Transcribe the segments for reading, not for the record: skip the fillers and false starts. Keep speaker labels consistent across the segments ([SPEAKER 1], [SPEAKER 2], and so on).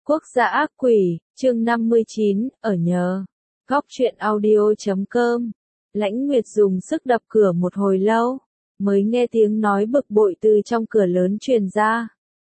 [SPEAKER 1] Quốc gia ác quỷ, chương 59, ở nhờ. Góc truyện audio.com. Lãnh Nguyệt dùng sức đập cửa một hồi lâu, mới nghe tiếng nói bực bội từ trong cửa lớn truyền ra.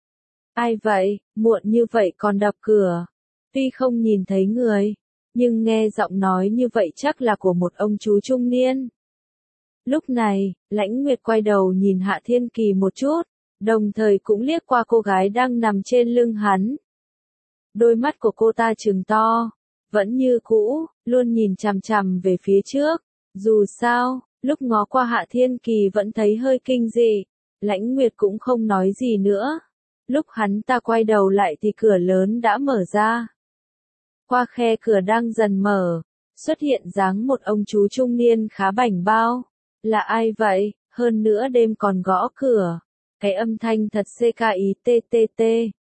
[SPEAKER 1] Ai vậy, muộn như vậy còn đập cửa? Tuy không nhìn thấy người, nhưng nghe giọng nói như vậy chắc là của một ông chú trung niên. Lúc này, Lãnh Nguyệt quay đầu nhìn Hạ Thiên Kỳ một chút, đồng thời cũng liếc qua cô gái đang nằm trên lưng hắn. Đôi mắt của cô ta trừng to, vẫn như cũ, luôn nhìn chằm chằm về phía trước. Dù sao, lúc ngó qua Hạ Thiên Kỳ vẫn thấy hơi kinh dị, Lãnh Nguyệt cũng không nói gì nữa. Lúc hắn ta quay đầu lại thì cửa lớn đã mở ra. Qua khe cửa đang dần mở, xuất hiện dáng một ông chú trung niên khá bảnh bao. Là ai vậy? Hơn nữa đêm còn gõ cửa. Cái âm thanh thật CKITTT.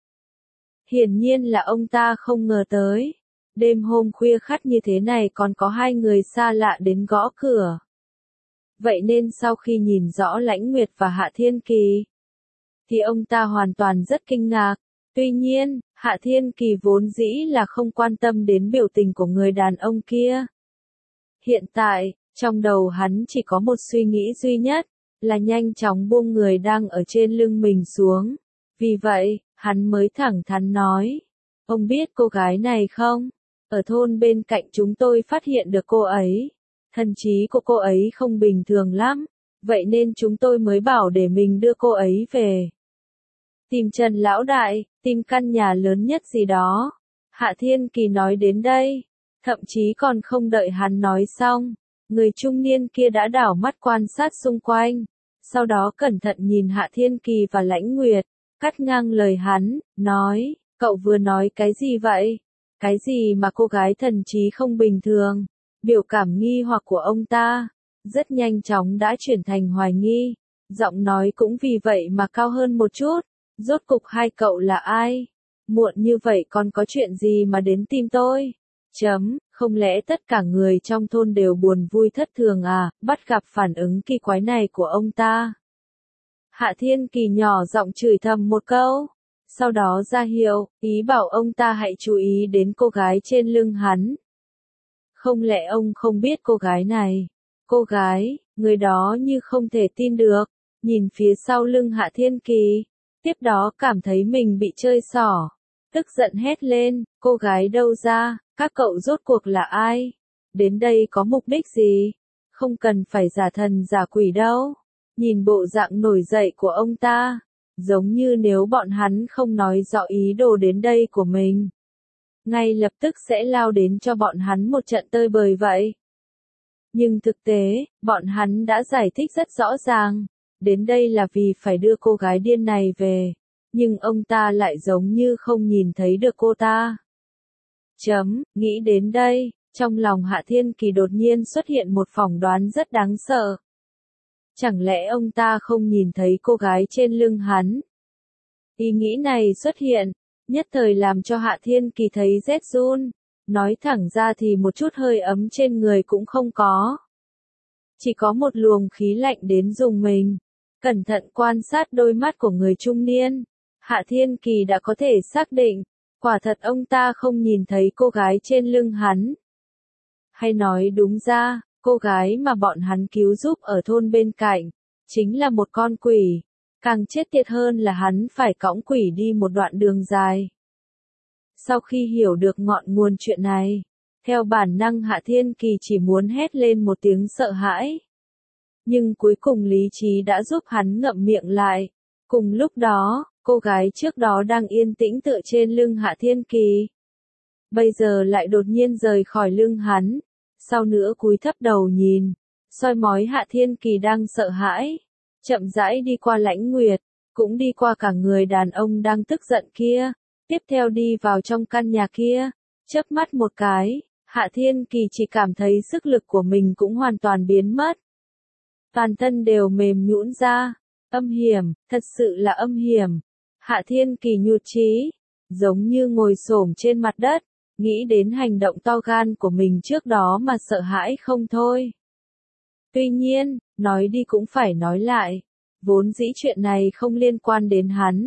[SPEAKER 1] Hiển nhiên là ông ta không ngờ tới. Đêm hôm khuya khắt như thế này còn có hai người xa lạ đến gõ cửa. Vậy nên sau khi nhìn rõ Lãnh Nguyệt và Hạ Thiên Kỳ, thì ông ta hoàn toàn rất kinh ngạc. Tuy nhiên, Hạ Thiên Kỳ vốn dĩ là không quan tâm đến biểu tình của người đàn ông kia. Hiện tại, trong đầu hắn chỉ có một suy nghĩ duy nhất, là nhanh chóng buông người đang ở trên lưng mình xuống. Vì vậy, hắn mới thẳng thắn nói, ông biết cô gái này không? Ở thôn bên cạnh chúng tôi phát hiện được cô ấy. Thần trí của cô ấy không bình thường lắm, vậy nên chúng tôi mới bảo để mình đưa cô ấy về. Tìm Trần Lão Đại, tìm căn nhà lớn nhất gì đó. Hạ Thiên Kỳ nói đến đây, thậm chí còn không đợi hắn nói xong, người trung niên kia đã đảo mắt quan sát xung quanh, sau đó cẩn thận nhìn Hạ Thiên Kỳ và Lãnh Nguyệt, cắt ngang lời hắn, nói, cậu vừa nói cái gì vậy? Cái gì mà cô gái thần trí không bình thường? Biểu cảm nghi hoặc của ông ta, rất nhanh chóng đã chuyển thành hoài nghi, giọng nói cũng vì vậy mà cao hơn một chút. Rốt cục hai cậu là ai? Muộn như vậy còn có chuyện gì mà đến tìm tôi? Không lẽ tất cả người trong thôn đều buồn vui thất thường à? Bắt gặp phản ứng kỳ quái này của ông ta. Hạ Thiên Kỳ nhỏ giọng chửi thầm một câu, sau đó ra hiệu, ý bảo ông ta hãy chú ý đến cô gái trên lưng hắn. Không lẽ ông không biết cô gái này? Cô gái, người đó như không thể tin được, nhìn phía sau lưng Hạ Thiên Kỳ, tiếp đó cảm thấy mình bị chơi xỏ, tức giận hét lên, cô gái đâu ra, các cậu rốt cuộc là ai? Đến đây có mục đích gì? Không cần phải giả thần giả quỷ đâu. Nhìn bộ dạng nổi dậy của ông ta, giống như nếu bọn hắn không nói rõ ý đồ đến đây của mình, ngay lập tức sẽ lao đến cho bọn hắn một trận tơi bời vậy. Nhưng thực tế, bọn hắn đã giải thích rất rõ ràng, đến đây là vì phải đưa cô gái điên này về, nhưng ông ta lại giống như không nhìn thấy được cô ta. Nghĩ đến đây, trong lòng Hạ Thiên Kỳ đột nhiên xuất hiện một phỏng đoán rất đáng sợ. Chẳng lẽ ông ta không nhìn thấy cô gái trên lưng hắn? Ý nghĩ này xuất hiện, nhất thời làm cho Hạ Thiên Kỳ thấy rét run, nói thẳng ra thì một chút hơi ấm trên người cũng không có. Chỉ có một luồng khí lạnh đến rùng mình. Cẩn thận quan sát đôi mắt của người trung niên, Hạ Thiên Kỳ đã có thể xác định, quả thật ông ta không nhìn thấy cô gái trên lưng hắn. Hay nói đúng ra, cô gái mà bọn hắn cứu giúp ở thôn bên cạnh, chính là một con quỷ. Càng chết tiệt hơn là hắn phải cõng quỷ đi một đoạn đường dài. Sau khi hiểu được ngọn nguồn chuyện này, theo bản năng Hạ Thiên Kỳ chỉ muốn hét lên một tiếng sợ hãi. Nhưng cuối cùng lý trí đã giúp hắn ngậm miệng lại. Cùng lúc đó, cô gái trước đó đang yên tĩnh tựa trên lưng Hạ Thiên Kỳ. Bây giờ lại đột nhiên rời khỏi lưng hắn, sau nữa cúi thấp đầu nhìn, soi mói Hạ Thiên Kỳ đang sợ hãi. Chậm rãi đi qua Lãnh Nguyệt, cũng đi qua cả người đàn ông đang tức giận kia, tiếp theo đi vào trong căn nhà kia. Chớp mắt một cái, Hạ Thiên Kỳ chỉ cảm thấy sức lực của mình cũng hoàn toàn biến mất. Toàn thân đều mềm nhũn ra, âm hiểm, thật sự là âm hiểm. Hạ Thiên Kỳ nhụt chí, giống như ngồi xổm trên mặt đất, nghĩ đến hành động to gan của mình trước đó mà sợ hãi không thôi. Tuy nhiên, nói đi cũng phải nói lại, vốn dĩ chuyện này không liên quan đến hắn,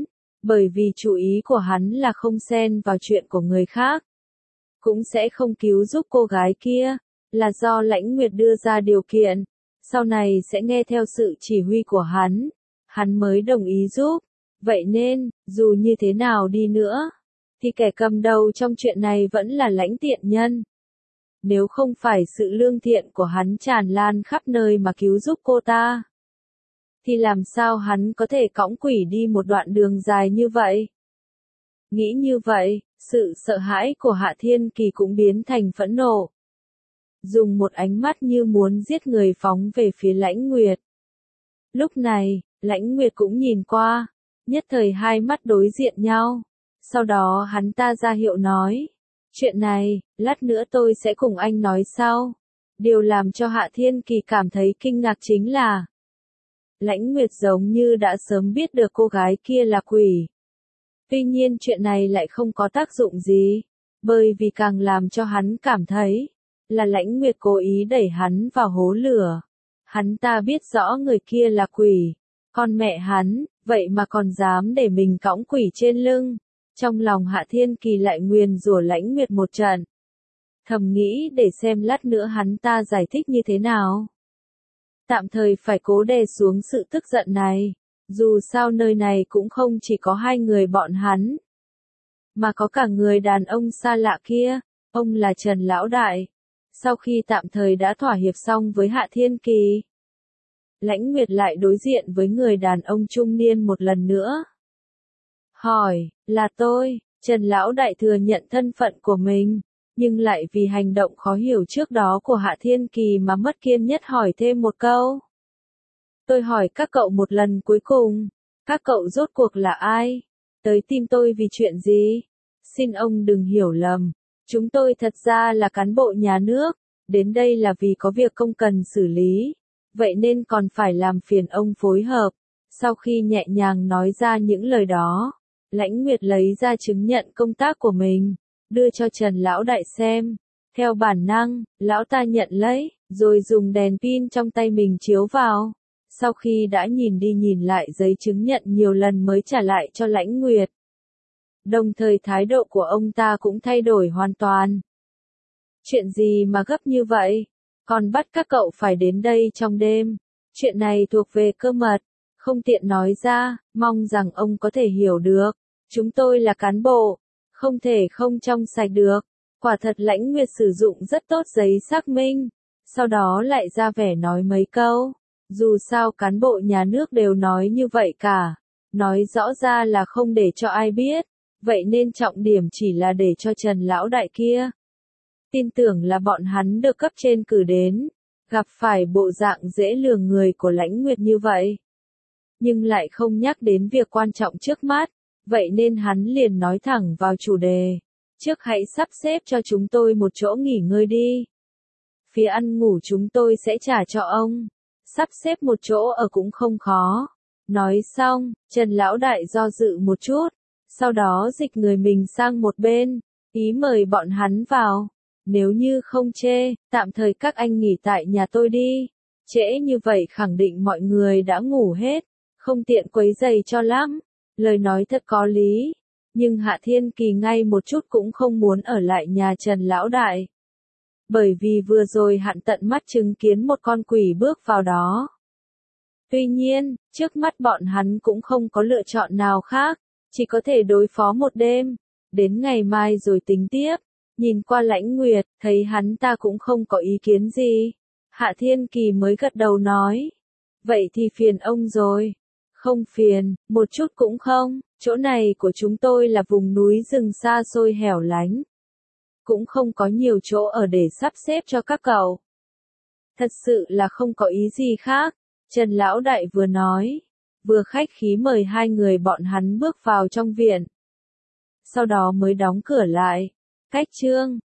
[SPEAKER 1] Bởi vì chủ ý của hắn là không xen vào chuyện của người khác. Cũng sẽ không cứu giúp cô gái kia, là do Lãnh Nguyệt đưa ra điều kiện, sau này sẽ nghe theo sự chỉ huy của hắn mới đồng ý giúp. Vậy nên, dù như thế nào đi nữa, thì kẻ cầm đầu trong chuyện này vẫn là Lãnh Tiện Nhân. Nếu không phải sự lương thiện của hắn tràn lan khắp nơi mà cứu giúp cô ta, thì làm sao hắn có thể cõng quỷ đi một đoạn đường dài như vậy? Nghĩ như vậy, sự sợ hãi của Hạ Thiên Kỳ cũng biến thành phẫn nộ. Dùng một ánh mắt như muốn giết người phóng về phía Lãnh Nguyệt. Lúc này, Lãnh Nguyệt cũng nhìn qua, nhất thời hai mắt đối diện nhau. Sau đó hắn ta ra hiệu nói, chuyện này, lát nữa tôi sẽ cùng anh nói sau. Điều làm cho Hạ Thiên Kỳ cảm thấy kinh ngạc chính là, Lãnh Nguyệt giống như đã sớm biết được cô gái kia là quỷ. Tuy nhiên chuyện này lại không có tác dụng gì, bởi vì càng làm cho hắn cảm thấy, là Lãnh Nguyệt cố ý đẩy hắn vào hố lửa. Hắn ta biết rõ người kia là quỷ, con mẹ hắn, vậy mà còn dám để mình cõng quỷ trên lưng. Trong lòng Hạ Thiên Kỳ lại nguyền rủa Lãnh Nguyệt một trận. Thầm nghĩ để xem lát nữa hắn ta giải thích như thế nào. Tạm thời phải cố đè xuống sự tức giận này, dù sao nơi này cũng không chỉ có hai người bọn hắn, mà có cả người đàn ông xa lạ kia, ông là Trần Lão Đại. Sau khi tạm thời đã thỏa hiệp xong với Hạ Thiên Kỳ, Lãnh Nguyệt lại đối diện với người đàn ông trung niên một lần nữa. Hỏi, là tôi. Trần Lão Đại thừa nhận thân phận của mình, nhưng lại vì hành động khó hiểu trước đó của Hạ Thiên Kỳ mà mất kiên nhẫn hỏi thêm một câu. Tôi hỏi các cậu một lần cuối cùng, các cậu rốt cuộc là ai? Tới tìm tôi vì chuyện gì? Xin ông đừng hiểu lầm, chúng tôi thật ra là cán bộ nhà nước, đến đây là vì có việc công cần xử lý, vậy nên còn phải làm phiền ông phối hợp. Sau khi nhẹ nhàng nói ra những lời đó, Lãnh Nguyệt lấy ra chứng nhận công tác của mình, đưa cho Trần Lão Đại xem. Theo bản năng, lão ta nhận lấy, rồi dùng đèn pin trong tay mình chiếu vào. Sau khi đã nhìn đi nhìn lại giấy chứng nhận nhiều lần mới trả lại cho Lãnh Nguyệt. Đồng thời thái độ của ông ta cũng thay đổi hoàn toàn. Chuyện gì mà gấp như vậy? Còn bắt các cậu phải đến đây trong đêm. Chuyện này thuộc về cơ mật, không tiện nói ra, mong rằng ông có thể hiểu được. Chúng tôi là cán bộ, không thể không trong sạch được. Quả thật Lãnh Nguyệt sử dụng rất tốt giấy xác minh, sau đó lại ra vẻ nói mấy câu. Dù sao cán bộ nhà nước đều nói như vậy cả, nói rõ ra là không để cho ai biết, vậy nên trọng điểm chỉ là để cho Trần Lão Đại kia. Tin tưởng là bọn hắn được cấp trên cử đến, gặp phải bộ dạng dễ lường người của Lãnh Nguyệt như vậy. Nhưng lại không nhắc đến việc quan trọng trước mắt, vậy nên hắn liền nói thẳng vào chủ đề. Trước hãy sắp xếp cho chúng tôi một chỗ nghỉ ngơi đi. Phía ăn ngủ chúng tôi sẽ trả cho ông. Sắp xếp một chỗ ở cũng không khó. Nói xong, Trần Lão Đại do dự một chút, sau đó dịch người mình sang một bên, ý mời bọn hắn vào. Nếu như không chê, tạm thời các anh nghỉ tại nhà tôi đi. Trễ như vậy khẳng định mọi người đã ngủ hết, không tiện quấy rầy cho lắm. Lời nói thật có lý, nhưng Hạ Thiên Kỳ ngay một chút cũng không muốn ở lại nhà Trần Lão Đại. Bởi vì vừa rồi hắn tận mắt chứng kiến một con quỷ bước vào đó. Tuy nhiên, trước mắt bọn hắn cũng không có lựa chọn nào khác, chỉ có thể đối phó một đêm, đến ngày mai rồi tính tiếp. Nhìn qua Lãnh Nguyệt, thấy hắn ta cũng không có ý kiến gì. Hạ Thiên Kỳ mới gật đầu nói. Vậy thì phiền ông rồi. Không phiền, một chút cũng không, chỗ này của chúng tôi là vùng núi rừng xa xôi hẻo lánh. Cũng không có nhiều chỗ ở để sắp xếp cho các cậu. Thật sự là không có ý gì khác, Trần Lão Đại vừa nói, vừa khách khí mời hai người bọn hắn bước vào trong viện. Sau đó mới đóng cửa lại. Cách chương